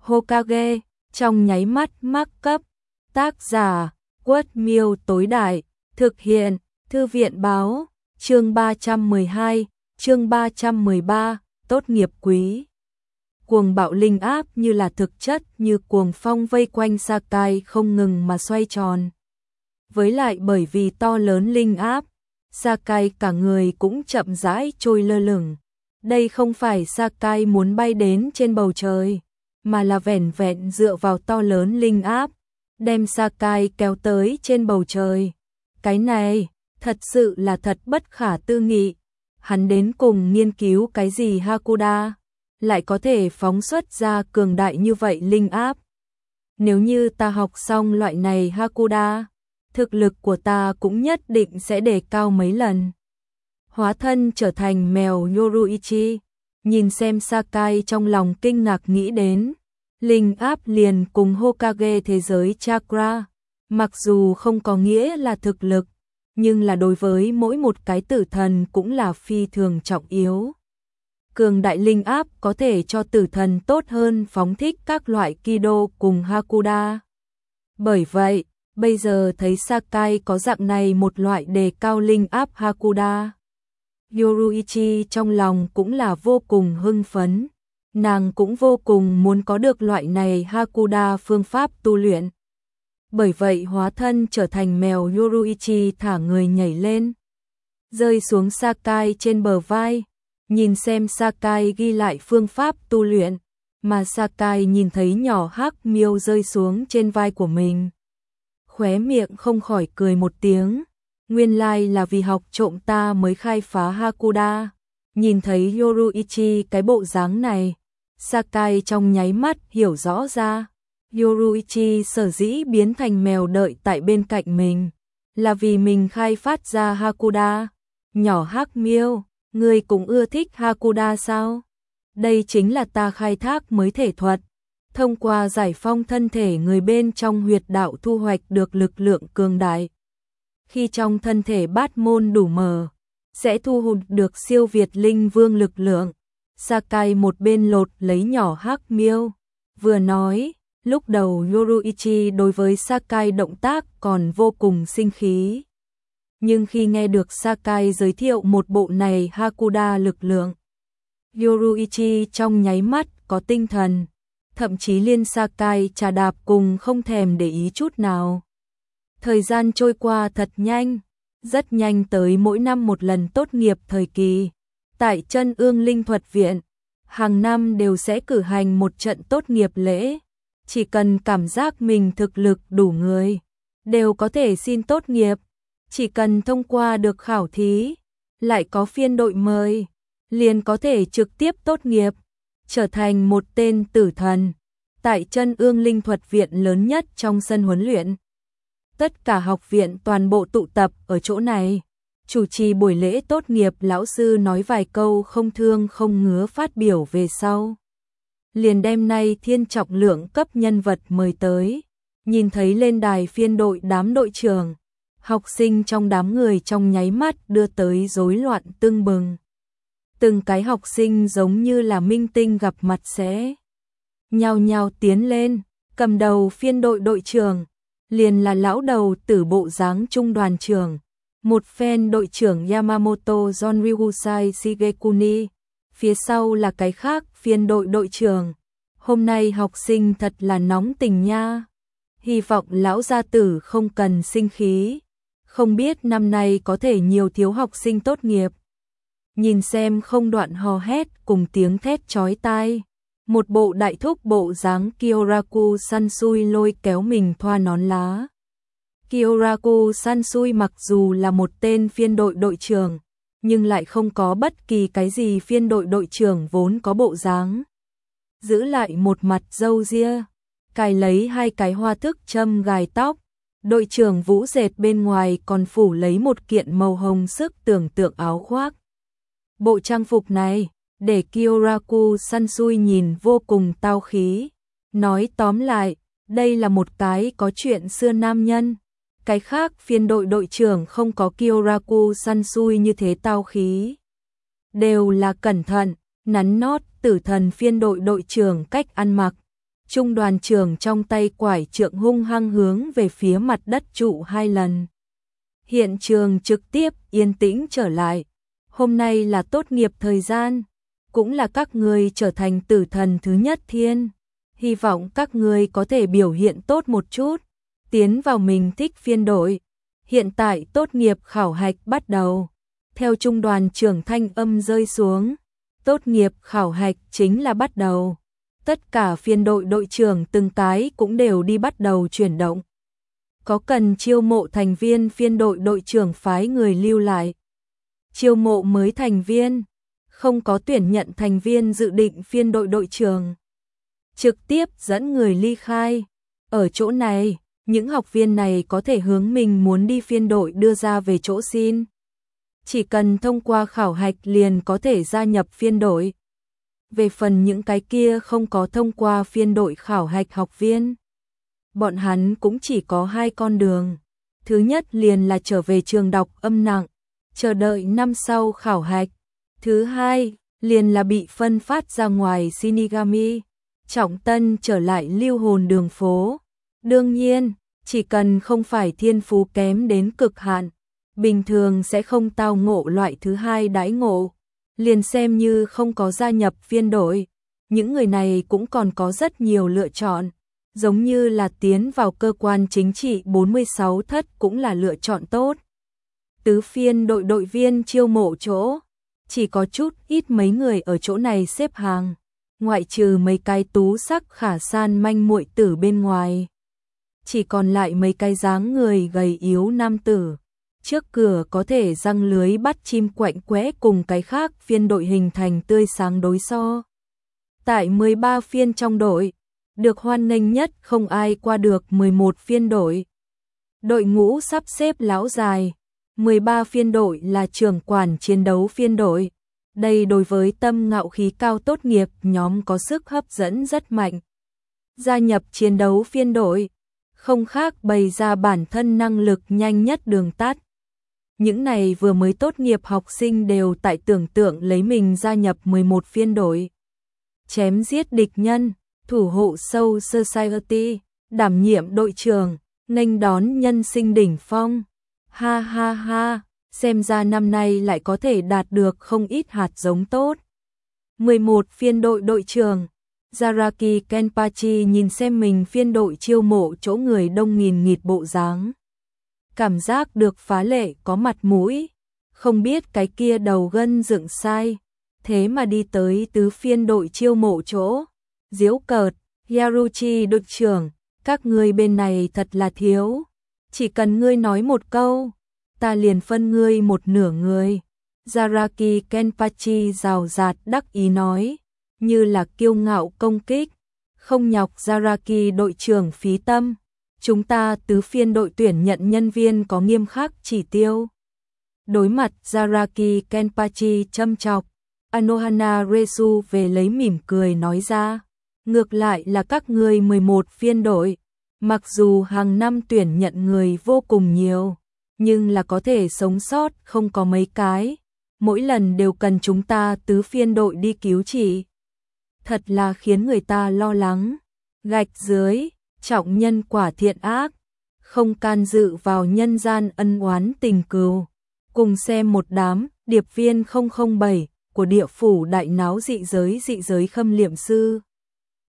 Hokage, trong nháy mắt mắc cấp. Tác giả, Quất Miêu tối đại, thực hiện, Thư viện báo, chương 312, chương 313, tốt nghiệp quý. Cuồng bạo linh áp như là thực chất như cuồng phong vây quanh Sakai không ngừng mà xoay tròn. Với lại bởi vì to lớn linh áp, Sakai cả người cũng chậm rãi trôi lơ lửng. Đây không phải Sakai muốn bay đến trên bầu trời, mà là vẻn vẹn dựa vào to lớn linh áp, đem Sakai kéo tới trên bầu trời. Cái này, thật sự là thật bất khả tư nghị. Hắn đến cùng nghiên cứu cái gì Hakuda, lại có thể phóng xuất ra cường đại như vậy linh áp. Nếu như ta học xong loại này Hakuda, thực lực của ta cũng nhất định sẽ đề cao mấy lần. Hóa thân trở thành mèo Yoruichi, nhìn xem Sakai trong lòng kinh ngạc nghĩ đến. Linh áp liền cùng Hokage thế giới chakra, mặc dù không có nghĩa là thực lực, nhưng là đối với mỗi một cái tử thần cũng là phi thường trọng yếu. Cường đại linh áp có thể cho tử thần tốt hơn phóng thích các loại Kido cùng Hakuda. Bởi vậy, bây giờ thấy Sakai có dạng này một loại đề cao linh áp Hakuda, Yoruichi trong lòng cũng là vô cùng hưng phấn. Nàng cũng vô cùng muốn có được loại này Hakuda phương pháp tu luyện. Bởi vậy hóa thân trở thành mèo Yoruichi thả người nhảy lên, rơi xuống Sakai trên bờ vai, nhìn xem Sakai ghi lại phương pháp tu luyện, mà Sakai nhìn thấy nhỏ hắc miêu rơi xuống trên vai của mình. Khóe miệng không khỏi cười một tiếng, nguyên lai là vì học trộm ta mới khai phá Hakuda. Nhìn thấy Yoruichi cái bộ dáng này, Sakai trong nháy mắt hiểu rõ ra, Yoruichi sở dĩ biến thành mèo đợi tại bên cạnh mình, là vì mình khai phát ra Hakuda. Nhỏ hắc miêu, ngươi cũng ưa thích Hakuda sao? Đây chính là ta khai thác mới thể thuật, thông qua giải phong thân thể người bên trong huyệt đạo thu hoạch được lực lượng cường đại. Khi trong thân thể bát môn đủ mở, sẽ thu hút được siêu việt linh vương lực lượng. Sakai một bên lột lấy nhỏ hắc miêu, vừa nói, lúc đầu Yoruichi đối với Sakai động tác còn vô cùng sinh khí. Nhưng khi nghe được Sakai giới thiệu một bộ này Hakuda lực lượng, Yoruichi trong nháy mắt có tinh thần, thậm chí liên Sakai trà đạp cùng không thèm để ý chút nào. Thời gian trôi qua thật nhanh, rất nhanh tới mỗi năm một lần tốt nghiệp thời kỳ. Tại Chân Ương Linh Thuật Viện, hàng năm đều sẽ cử hành một trận tốt nghiệp lễ. Chỉ cần cảm giác mình thực lực đủ người, đều có thể xin tốt nghiệp. Chỉ cần thông qua được khảo thí, lại có phiên đội mời, liền có thể trực tiếp tốt nghiệp, trở thành một tên tử thần. Tại Chân Ương Linh Thuật Viện lớn nhất trong sân huấn luyện, tất cả học viện toàn bộ tụ tập ở chỗ này. Chủ trì buổi lễ tốt nghiệp lão sư nói vài câu không thương không ngứa phát biểu về sau. Liền đêm nay thiên trọng lượng cấp nhân vật mời tới. Nhìn thấy lên đài phiên đội đám đội trưởng, học sinh trong đám người trong nháy mắt đưa tới rối loạn tưng bừng. Từng cái học sinh giống như là minh tinh gặp mặt sẽ nhao nhao tiến lên, cầm đầu phiên đội đội trưởng, liền là lão đầu tử bộ dáng trung đoàn trưởng. Một phen đội trưởng Yamamoto Jonryusai Shigekuni, phía sau là cái khác phiên đội đội trưởng. Hôm nay học sinh thật là nóng tình nha. Hy vọng lão gia tử không cần sinh khí. Không biết năm nay có thể nhiều thiếu học sinh tốt nghiệp. Nhìn xem không đoạn hò hét cùng tiếng thét chói tai. Một bộ đại thúc bộ dáng Kyoraku Sansui lôi kéo mình thoa nón lá. Kyoraku Sansui mặc dù là một tên phiên đội đội trưởng, nhưng lại không có bất kỳ cái gì phiên đội đội trưởng vốn có bộ dáng. Giữ lại một mặt râu ria, cài lấy hai cái hoa thức châm gài tóc. Đội trưởng Vũ Dệt bên ngoài còn phủ lấy một kiện màu hồng sức tưởng tượng áo khoác. Bộ trang phục này, để Kyoraku Sansui nhìn vô cùng tao khí. Nói tóm lại, đây là một cái có chuyện xưa nam nhân. Cái khác phiên đội đội trưởng không có Kyoraku Sansui như thế tao khí. Đều là cẩn thận, nắn nót, tử thần phiên đội đội trưởng cách ăn mặc. Trung đoàn trưởng trong tay quải trượng hung hăng hướng về phía mặt đất trụ 2 lần. Hiện trường trực tiếp yên tĩnh trở lại. Hôm nay là tốt nghiệp thời gian, cũng là các ngươi trở thành tử thần thứ nhất thiên. Hy vọng các ngươi có thể biểu hiện tốt một chút, tiến vào mình thích phiên đội. Hiện tại tốt nghiệp khảo hạch bắt đầu. Theo trung đoàn trưởng thanh âm rơi xuống, tốt nghiệp khảo hạch chính là bắt đầu. Tất cả phiên đội đội trưởng từng cái cũng đều đi bắt đầu chuyển động. Có cần chiêu mộ thành viên phiên đội đội trưởng phái người lưu lại. Chiêu mộ mới thành viên, không có tuyển nhận thành viên dự định phiên đội đội trưởng. Trực tiếp dẫn người ly khai. Ở chỗ này, những học viên này có thể hướng mình muốn đi phiên đội đưa ra về chỗ xin. Chỉ cần thông qua khảo hạch liền có thể gia nhập phiên đội. Về phần những cái kia không có thông qua phiên đội khảo hạch học viên, bọn hắn cũng chỉ có 2 con đường. Thứ nhất liền là trở về trường đọc âm nặng, chờ đợi năm sau khảo hạch. Thứ hai liền là bị phân phát ra ngoài Shinigami, trọng tân trở lại lưu hồn đường phố. Đương nhiên, chỉ cần không phải thiên phú kém đến cực hạn, bình thường sẽ không tao ngộ loại thứ hai đãi ngộ. Liền xem như không có gia nhập phiên đội, những người này cũng còn có rất nhiều lựa chọn, giống như là tiến vào cơ quan chính trị 46 thất cũng là lựa chọn tốt. Tứ phiên đội đội viên chiêu mộ chỗ, chỉ có chút ít mấy người ở chỗ này xếp hàng, ngoại trừ mấy cái tú sắc khả san manh muội tử bên ngoài. Chỉ còn lại mấy cái dáng người gầy yếu nam tử. Trước cửa có thể răng lưới bắt chim quạnh quẽ cùng cái khác phiên đội hình thành tươi sáng đối so. Tại 13 phiên trong đội, được hoan nghênh nhất không ai qua được 11 phiên đội. Đội ngũ sắp xếp lão dài, 13 phiên đội là trưởng quản chiến đấu phiên đội. Đây đối với tâm ngạo khí cao tốt nghiệp nhóm có sức hấp dẫn rất mạnh. Gia nhập chiến đấu phiên đội, không khác bày ra bản thân năng lực nhanh nhất đường tắt. Những này vừa mới tốt nghiệp học sinh đều tại tưởng tượng lấy mình gia nhập 11 phiên đội. Chém giết địch nhân, thủ hộ Soul Society, đảm nhiệm đội trưởng, nghênh đón nhân sinh đỉnh phong. Ha ha ha, xem ra năm nay lại có thể đạt được không ít hạt giống tốt. 11 phiên đội đội trưởng, Zaraki Kenpachi nhìn xem mình phiên đội chiêu mộ chỗ người đông nghìn nghịt bộ dáng. Cảm giác được phá lệ có mặt mũi, không biết cái kia đầu gân dựng sai, thế mà đi tới tứ phiên đội chiêu mộ chỗ. Giễu cợt, Yaruchi đội trưởng, các ngươi bên này thật là thiếu, chỉ cần ngươi nói một câu, ta liền phân ngươi một nửa người. Zaraki Kenpachi rào rạt đắc ý nói, như là kiêu ngạo công kích, không nhọc Zaraki đội trưởng phí tâm. Chúng ta tứ phiên đội tuyển nhận nhân viên có nghiêm khắc chỉ tiêu. Đối mặt Zaraki Kenpachi châm chọc, Anohana Resu về lấy mỉm cười nói ra, ngược lại là các ngươi 11 phiên đội, mặc dù hàng năm tuyển nhận người vô cùng nhiều, nhưng là có thể sống sót không có mấy cái, mỗi lần đều cần chúng ta tứ phiên đội đi cứu trị. Thật là khiến người ta lo lắng. Gạch dưới, trọng nhân quả thiện ác, không can dự vào nhân gian ân oán tình cừu. Cùng xem một đám điệp viên 007 của địa phủ đại náo dị giới khâm liệm sư.